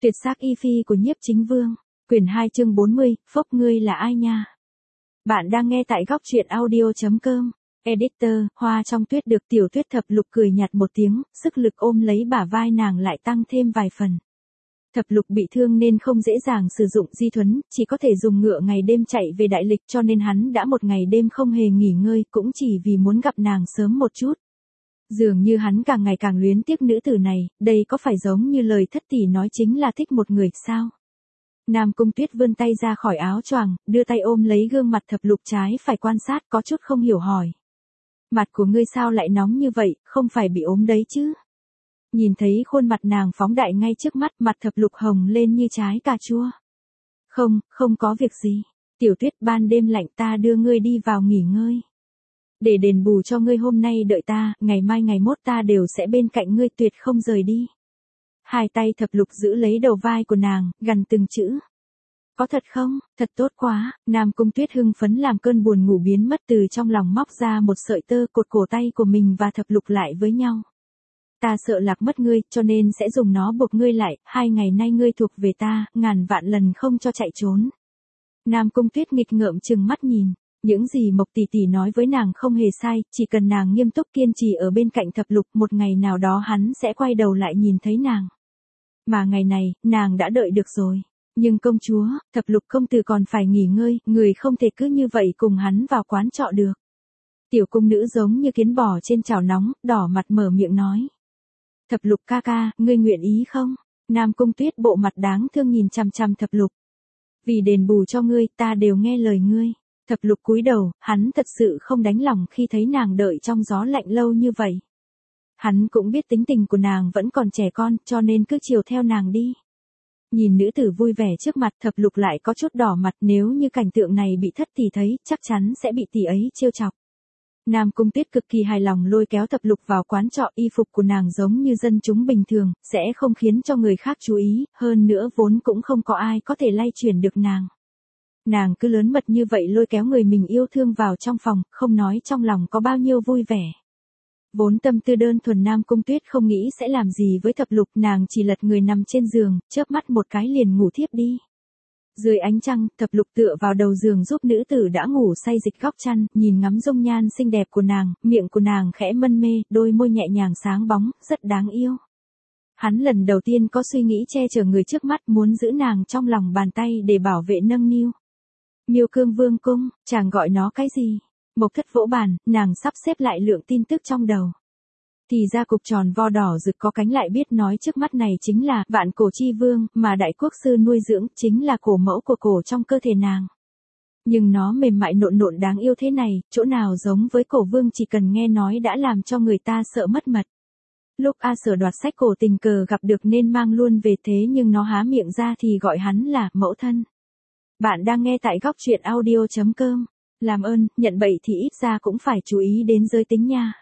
Tuyệt sắc y phi của Nhiếp Chính Vương, quyển 2 chương 40, phốc ngươi là ai nha? Bạn đang nghe tại góc truyện audio.com. Editor, Hoa trong tuyết được Tiểu Tuyết Thập Lục cười nhạt một tiếng, sức lực ôm lấy bả vai nàng lại tăng thêm vài phần. Thập Lục bị thương nên không dễ dàng sử dụng di thuấn, chỉ có thể dùng ngựa ngày đêm chạy về đại lịch, cho nên hắn đã một ngày đêm không hề nghỉ ngơi, cũng chỉ vì muốn gặp nàng sớm một chút. Dường như hắn càng ngày càng luyến tiếc nữ tử này, đây có phải giống như lời thất tỷ nói chính là thích một người sao? Nam Cung Tuyết vươn tay ra khỏi áo choàng, đưa tay ôm lấy gương mặt Thập Lục trái phải quan sát, có chút không hiểu hỏi. Mặt của ngươi sao lại nóng như vậy, không phải bị ốm đấy chứ? Nhìn thấy khuôn mặt nàng phóng đại ngay trước mắt, mặt Thập Lục hồng lên như trái cà chua. Không có việc gì. Tiểu Tuyết, ban đêm lạnh, ta đưa ngươi đi vào nghỉ ngơi. Để đền bù cho ngươi hôm nay đợi ta, ngày mai ngày mốt ta đều sẽ bên cạnh ngươi, tuyệt không rời đi. Hai tay Thập Lục giữ lấy đầu vai của nàng, gằn từng chữ. Có thật không? Thật tốt quá. Nam Cung Tuyết hưng phấn làm cơn buồn ngủ biến mất, từ trong lòng móc ra một sợi tơ cột cổ tay của mình và Thập Lục lại với nhau. Ta sợ lạc mất ngươi, cho nên sẽ dùng nó buộc ngươi lại, 2 ngày nay ngươi thuộc về ta, ngàn vạn lần không cho chạy trốn. Nam Cung Tuyết nghịch ngợm trừng mắt nhìn. Những gì Mộc tỷ tỷ nói với nàng không hề sai, chỉ cần nàng nghiêm túc kiên trì ở bên cạnh Thập Lục, một ngày nào đó hắn sẽ quay đầu lại nhìn thấy nàng. Mà ngày này, nàng đã đợi được rồi. Nhưng công chúa, Thập Lục công tử còn phải nghỉ ngơi, người không thể cứ như vậy cùng hắn vào quán trọ được. Tiểu cung nữ giống như kiến bò trên chảo nóng, đỏ mặt mở miệng nói. Thập Lục ca ca, ngươi nguyện ý không? Nam Cung Tuyết bộ mặt đáng thương nhìn chằm chằm Thập Lục. Vì đền bù cho ngươi, ta đều nghe lời ngươi. Thập Lục cúi đầu, hắn thật sự không đánh lòng khi thấy nàng đợi trong gió lạnh lâu như vậy. Hắn cũng biết tính tình của nàng vẫn còn trẻ con, cho nên cứ chiều theo nàng đi. Nhìn nữ tử vui vẻ trước mặt, Thập Lục lại có chút đỏ mặt, nếu như cảnh tượng này bị thất tỷ thấy, chắc chắn sẽ bị tỷ ấy trêu chọc. Nam Cung Tuyết cực kỳ hài lòng lôi kéo Thập Lục vào quán trọ, y phục của nàng giống như dân chúng bình thường, sẽ không khiến cho người khác chú ý, hơn nữa vốn cũng không có ai có thể lay chuyển được nàng. Nàng cứ lớn mật như vậy lôi kéo người mình yêu thương vào trong phòng, không nói trong lòng có bao nhiêu vui vẻ. Vốn tâm tư đơn thuần Nam Cung Tuyết không nghĩ sẽ làm gì với Thập Lục, nàng chỉ lật người nằm trên giường, chớp mắt một cái liền ngủ thiếp đi. Dưới ánh trăng, Thập Lục tựa vào đầu giường giúp nữ tử đã ngủ say dịch góc chăn, nhìn ngắm dung nhan xinh đẹp của nàng, miệng của nàng khẽ mân mê, đôi môi nhẹ nhàng sáng bóng, rất đáng yêu. Hắn lần đầu tiên có suy nghĩ che chở người trước mắt, muốn giữ nàng trong lòng bàn tay để bảo vệ nâng niu. Miêu Cương Vương cung, chàng gọi nó cái gì? Mộc Thất vỗ bàn, nàng sắp xếp lại lượng tin tức trong đầu. Thì ra cục tròn vo đỏ rực có cánh lại biết nói trước mắt này chính là Vạn Cổ Chi Vương, mà đại quốc sư nuôi dưỡng, chính là cổ mẫu của cổ trong cơ thể nàng. Nhưng nó mềm mại nộn nộn đáng yêu thế này, chỗ nào giống với cổ vương, chỉ cần nghe nói đã làm cho người ta sợ mất mật. Lúc A Sở đoạt sách cổ tình cờ gặp được nên mang luôn về, thế nhưng nó há miệng ra thì gọi hắn là mẫu thân. Bạn đang nghe tại góc truyện audio.com. Làm ơn, nhận bậy thì ít ra cũng phải chú ý đến giới tính nha.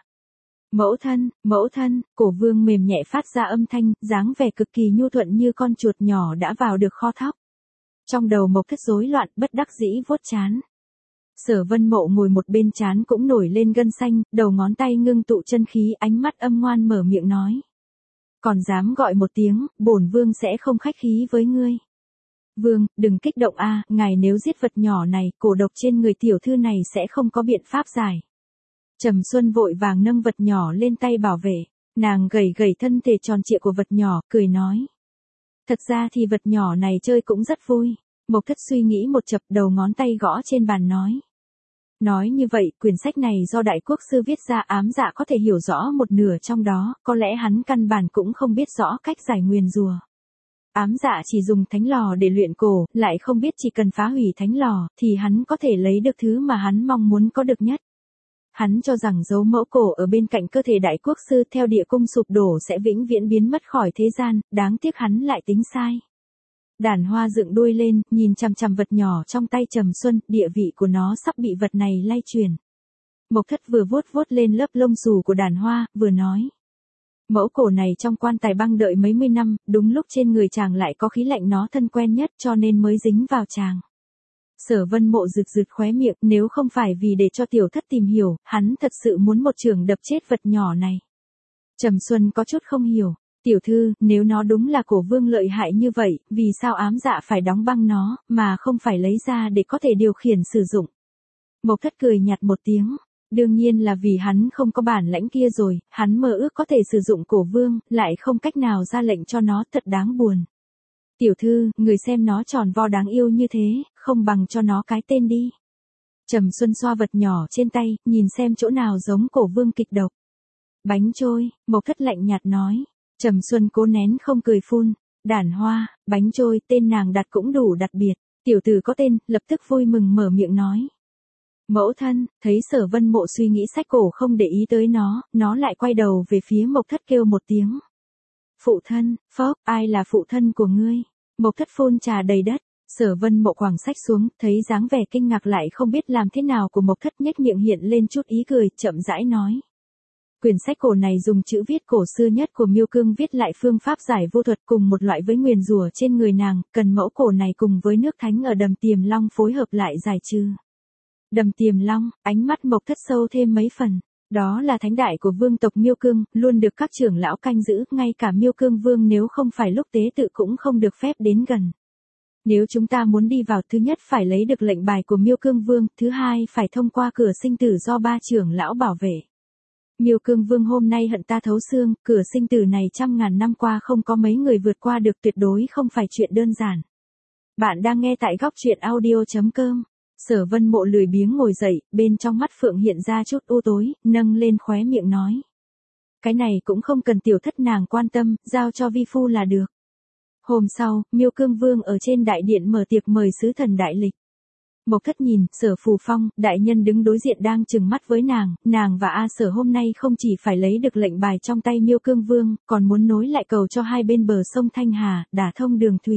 Mẫu thân, cổ vương mềm nhẹ phát ra âm thanh, dáng vẻ cực kỳ nhu thuận như con chuột nhỏ đã vào được kho thóc. Trong đầu Mộc Thất rối loạn, bất đắc dĩ vuốt trán. Sở Vân Mộ ngồi một bên, trán cũng nổi lên gân xanh, đầu ngón tay ngưng tụ chân khí, ánh mắt âm ngoan mở miệng nói. Còn dám gọi một tiếng, bổn vương sẽ không khách khí với ngươi. Vương, đừng kích động a, ngài nếu giết vật nhỏ này, cổ độc trên người tiểu thư này sẽ không có biện pháp giải. Trầm Xuân vội vàng nâng vật nhỏ lên tay bảo vệ, nàng gẩy gẩy thân thể tròn trịa của vật nhỏ, cười nói. Thật ra thì vật nhỏ này chơi cũng rất vui. Mộc Thất suy nghĩ một chập, đầu ngón tay gõ trên bàn nói. Nói như vậy, quyển sách này do đại quốc sư viết ra, ám dạ có thể hiểu rõ một nửa trong đó, có lẽ hắn căn bản cũng không biết rõ cách giải nguyền rùa. Ám dạ chỉ dùng thánh lò để luyện cổ, lại không biết chỉ cần phá hủy thánh lò, thì hắn có thể lấy được thứ mà hắn mong muốn có được nhất. Hắn cho rằng dấu mẫu cổ ở bên cạnh cơ thể đại quốc sư theo địa cung sụp đổ sẽ vĩnh viễn biến mất khỏi thế gian, đáng tiếc hắn lại tính sai. Đàn Hoa dựng đuôi lên, nhìn chằm chằm vật nhỏ trong tay Trầm Xuân, địa vị của nó sắp bị vật này lay chuyển. Mộc Thất vừa vuốt vuốt lên lớp lông xù của Đàn Hoa, vừa nói. Mẫu cổ này trong quan tài băng đợi mấy mươi năm, đúng lúc trên người chàng lại có khí lạnh nó thân quen nhất, cho nên mới dính vào chàng. Sở Vân Mộ rực rực khóe miệng, nếu không phải vì để cho tiểu thất tìm hiểu, hắn thật sự muốn một chưởng đập chết vật nhỏ này. Trầm Xuân có chút không hiểu, Tiểu thư, nếu nó đúng là cổ vương lợi hại như vậy, vì sao ám dạ phải đóng băng nó, mà không phải lấy ra để có thể điều khiển sử dụng? Mộc Thất cười nhạt một tiếng. Đương nhiên là vì hắn không có bản lãnh kia rồi, hắn mơ ước có thể sử dụng cổ vương, lại không cách nào ra lệnh cho nó, thật đáng buồn. Tiểu thư, người xem nó tròn vo đáng yêu như thế, không bằng cho nó cái tên đi. Trầm Xuân xoa vật nhỏ trên tay, nhìn xem chỗ nào giống cổ vương kịch độc. Bánh trôi, Mộc Thất lạnh nhạt nói. Trầm Xuân cố nén không cười phun. Đản hoa, bánh trôi, tên nàng đặt cũng đủ đặc biệt. Tiểu tử có tên, lập tức vui mừng mở miệng nói. Mẫu thân, thấy Sở Vân Mộ suy nghĩ sách cổ không để ý tới nó lại quay đầu về phía Mộc Thất kêu một tiếng. Phụ thân, phốc, ai là phụ thân của ngươi? Mộc Thất phun trà đầy đất. Sở Vân Mộ quẳng sách xuống, thấy dáng vẻ kinh ngạc lại không biết làm thế nào của Mộc Thất, nhếch miệng hiện lên chút ý cười, chậm rãi nói. Quyển sách cổ này dùng chữ viết cổ xưa nhất của Miêu Cương viết lại phương pháp giải vô thuật cùng một loại với nguyền rủa trên người nàng, cần mẫu cổ này cùng với nước thánh ở Đầm Tiềm Long phối hợp lại giải trừ. Đầm Tiềm Long, ánh mắt Mộc Thất sâu thêm mấy phần. Đó là thánh đại của vương tộc Miêu Cương, luôn được các trưởng lão canh giữ, ngay cả Miêu Cương vương nếu không phải lúc tế tự cũng không được phép đến gần. Nếu chúng ta muốn đi vào, thứ nhất phải lấy được lệnh bài của Miêu Cương vương, thứ hai phải thông qua cửa sinh tử do 3 trưởng lão bảo vệ. Miêu Cương vương hôm nay hận ta thấu xương, cửa sinh tử này trăm ngàn năm qua không có mấy người vượt qua được, tuyệt đối không phải chuyện đơn giản. Bạn đang nghe tại góc truyện audio.com. Sở Vân Mộ lười biếng ngồi dậy, bên trong mắt phượng hiện ra chút u tối, nâng lên khóe miệng nói. Cái này cũng không cần tiểu thất nàng quan tâm, giao cho vi phu là được. Hôm sau, Miêu Cương vương ở trên đại điện mở tiệc mời sứ thần đại lịch. Mộc Thất nhìn, Sở Phù Phong, đại nhân đứng đối diện đang trừng mắt với nàng và A Sở hôm nay không chỉ phải lấy được lệnh bài trong tay Miêu Cương vương, còn muốn nối lại cầu cho hai bên bờ sông Thanh Hà, đả thông đường thủy.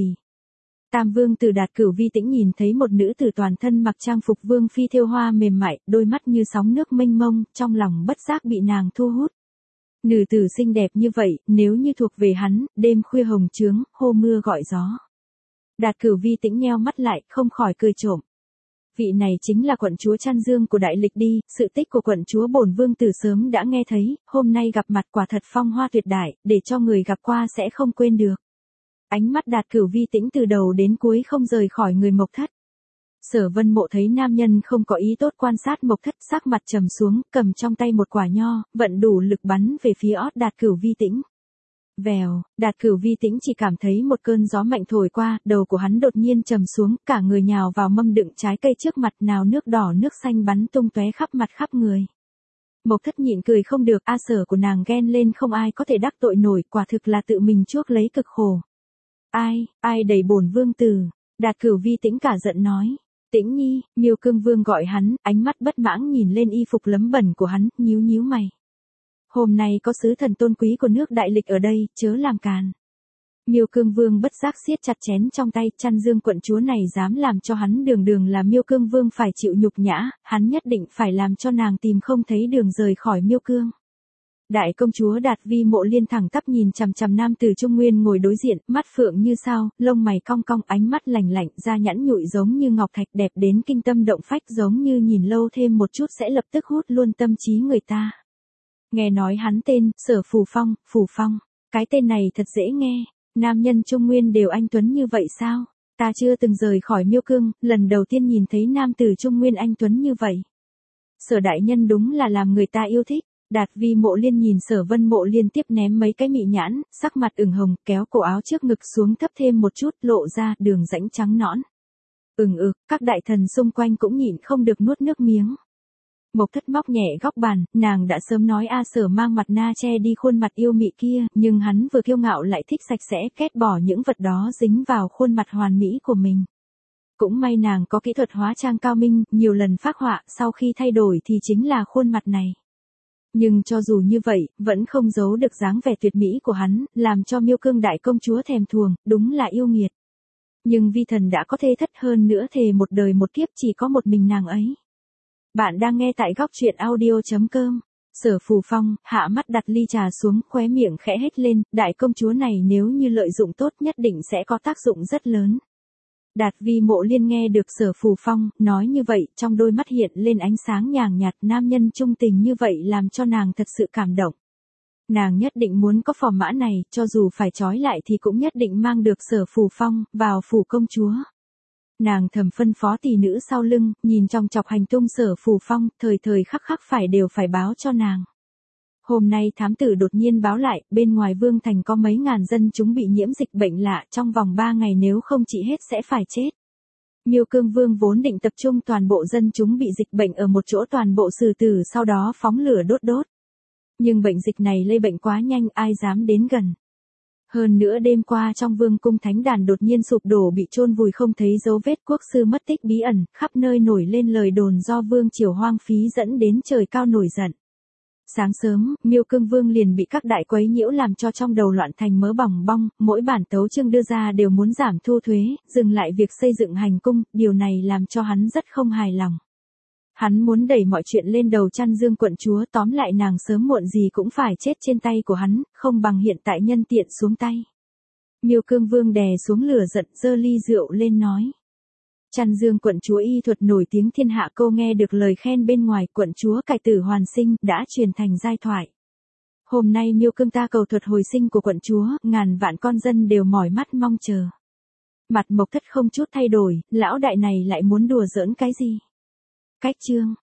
Tam vương tử Đạt Cửu Vi Tĩnh nhìn thấy một nữ tử toàn thân mặc trang phục vương phi thêu hoa mềm mại, đôi mắt như sóng nước mênh mông, trong lòng bất giác bị nàng thu hút. Nữ tử xinh đẹp như vậy, nếu như thuộc về hắn, đêm khuya hồng trướng, hô mưa gọi gió. Đạt Cửu Vi Tĩnh nheo mắt lại, không khỏi cười trộm. Vị này chính là quận chúa Trăn Dương của đại lịch đi, sự tích của quận chúa bổn vương tử sớm đã nghe thấy, hôm nay gặp mặt quả thật phong hoa tuyệt đại, để cho người gặp qua sẽ không quên được. Ánh mắt Đạt Cửu Vi Tĩnh từ đầu đến cuối không rời khỏi người Mộc Thất. Sở Vân Mộ thấy nam nhân không có ý tốt quan sát Mộc Thất, sắc mặt trầm xuống, cầm trong tay một quả nho, vận đủ lực bắn về phía ót Đạt Cửu Vi Tĩnh. Vèo, Đạt Cửu Vi Tĩnh chỉ cảm thấy một cơn gió mạnh thổi qua, đầu của hắn đột nhiên trầm xuống, cả người nhào vào mâm đựng trái cây trước mặt, nào nước đỏ nước xanh bắn tung tóe khắp mặt khắp người. Mộc Thất nhịn cười không được, A Sở của nàng ghen lên không ai có thể đắc tội nổi, quả thực là tự mình chuốc lấy cực khổ. Ai đẩy bổn vương tử? Đạt Cửu Vi Tĩnh cả giận nói. Tĩnh nhi, Miêu Cương vương gọi hắn, ánh mắt bất mãn nhìn lên y phục lấm bẩn của hắn, nhíu mày. Hôm nay có sứ thần tôn quý của nước đại lịch ở đây, chớ làm càn. Miêu Cương vương bất giác siết chặt chén trong tay, Trăn Dương quận chúa này dám làm cho hắn đường là Miêu Cương vương phải chịu nhục nhã, hắn nhất định phải làm cho nàng tìm không thấy đường rời khỏi Miêu Cương. Đại công chúa Đạt Vi Mộ Liên thẳng tắp nhìn chằm chằm nam tử Trung Nguyên ngồi đối diện, mắt phượng như sao, lông mày cong cong, ánh mắt lạnh lạnh, da nhẵn nhụi giống như ngọc thạch, đẹp đến kinh tâm động phách, giống như nhìn lâu thêm một chút sẽ lập tức hút luôn tâm trí người ta. Nghe nói hắn tên, Sở Phù Phong, cái tên này thật dễ nghe, nam nhân Trung Nguyên đều anh tuấn như vậy sao? Ta chưa từng rời khỏi Miêu Cương, lần đầu tiên nhìn thấy nam tử Trung Nguyên anh tuấn như vậy. Sở đại nhân đúng là làm người ta yêu thích. Đạt Vi Mộ Liên nhìn Sở Vân Mộ liên tiếp ném mấy cái mị nhãn, sắc mặt ửng hồng, kéo cổ áo trước ngực xuống thấp thêm một chút, lộ ra đường rãnh trắng nõn. Các đại thần xung quanh cũng nhịn không được nuốt nước miếng. Mộc Thất móc nhẹ góc bàn, nàng đã sớm nói A Sở mang mặt na che đi khuôn mặt yêu mị kia, nhưng hắn vừa kiêu ngạo lại thích sạch sẽ, ghét bỏ những vật đó dính vào khuôn mặt hoàn mỹ của mình. Cũng may nàng có kỹ thuật hóa trang cao minh, nhiều lần phác họa, sau khi thay đổi thì chính là khuôn mặt này. Nhưng cho dù như vậy, vẫn không giấu được dáng vẻ tuyệt mỹ của hắn, làm cho Miêu Cương đại công chúa thèm thuồng, đúng là yêu nghiệt. Nhưng vi thần đã có thê thất, hơn nữa thề một đời một kiếp chỉ có một mình nàng ấy. Bạn đang nghe tại góc truyện audio.com. Sở Phù Phong, hạ mắt đặt ly trà xuống, khóe miệng khẽ hét lên, đại công chúa này nếu như lợi dụng tốt nhất định sẽ có tác dụng rất lớn. Đạt Vi Mộ Liên nghe được Sở Phù Phong nói như vậy, trong đôi mắt hiện lên ánh sáng nhàn nhạt, nam nhân trung tình như vậy làm cho nàng thật sự cảm động. Nàng nhất định muốn có phò mã này, cho dù phải trói lại thì cũng nhất định mang được Sở Phù Phong, vào phủ công chúa. Nàng thầm phân phó tỷ nữ sau lưng, nhìn trong chọc hành tung Sở Phù Phong, thời thời khắc khắc đều phải báo cho nàng. Hôm nay thám tử đột nhiên báo lại, bên ngoài Vương Thành có mấy ngàn dân chúng bị nhiễm dịch bệnh lạ, trong vòng 3 ngày nếu không trị hết sẽ phải chết. Miêu Cương Vương vốn định tập trung toàn bộ dân chúng bị dịch bệnh ở một chỗ toàn bộ xử tử, sau đó phóng lửa đốt. Nhưng bệnh dịch này lây bệnh quá nhanh, ai dám đến gần. Hơn nữa đêm qua trong Vương cung thánh đàn đột nhiên sụp đổ, bị chôn vùi không thấy dấu vết, quốc sư mất tích bí ẩn, khắp nơi nổi lên lời đồn do vương triều hoang phí dẫn đến trời cao nổi giận. Sáng sớm, Miêu Cương Vương liền bị các đại quấy nhiễu làm cho trong đầu loạn thành mớ bòng bong, mỗi bản tấu chương đưa ra đều muốn giảm thu thuế, dừng lại việc xây dựng hành cung, điều này làm cho hắn rất không hài lòng. Hắn muốn đẩy mọi chuyện lên đầu Chăn Dương quận chúa, tóm lại nàng sớm muộn gì cũng phải chết trên tay của hắn, không bằng hiện tại nhân tiện xuống tay. Miêu Cương Vương đè xuống lửa giận, giơ ly rượu lên nói. Chăn Dương quận chúa y thuật nổi tiếng thiên hạ, cô nghe được lời khen bên ngoài, quận chúa cải tử hoàn sinh, đã truyền thành giai thoại. Hôm nay Miêu Cương ta cầu thuật hồi sinh của quận chúa, ngàn vạn con dân đều mỏi mắt mong chờ. Mặt Mộc Thất không chút thay đổi, lão đại này lại muốn đùa giỡn cái gì? Cách chương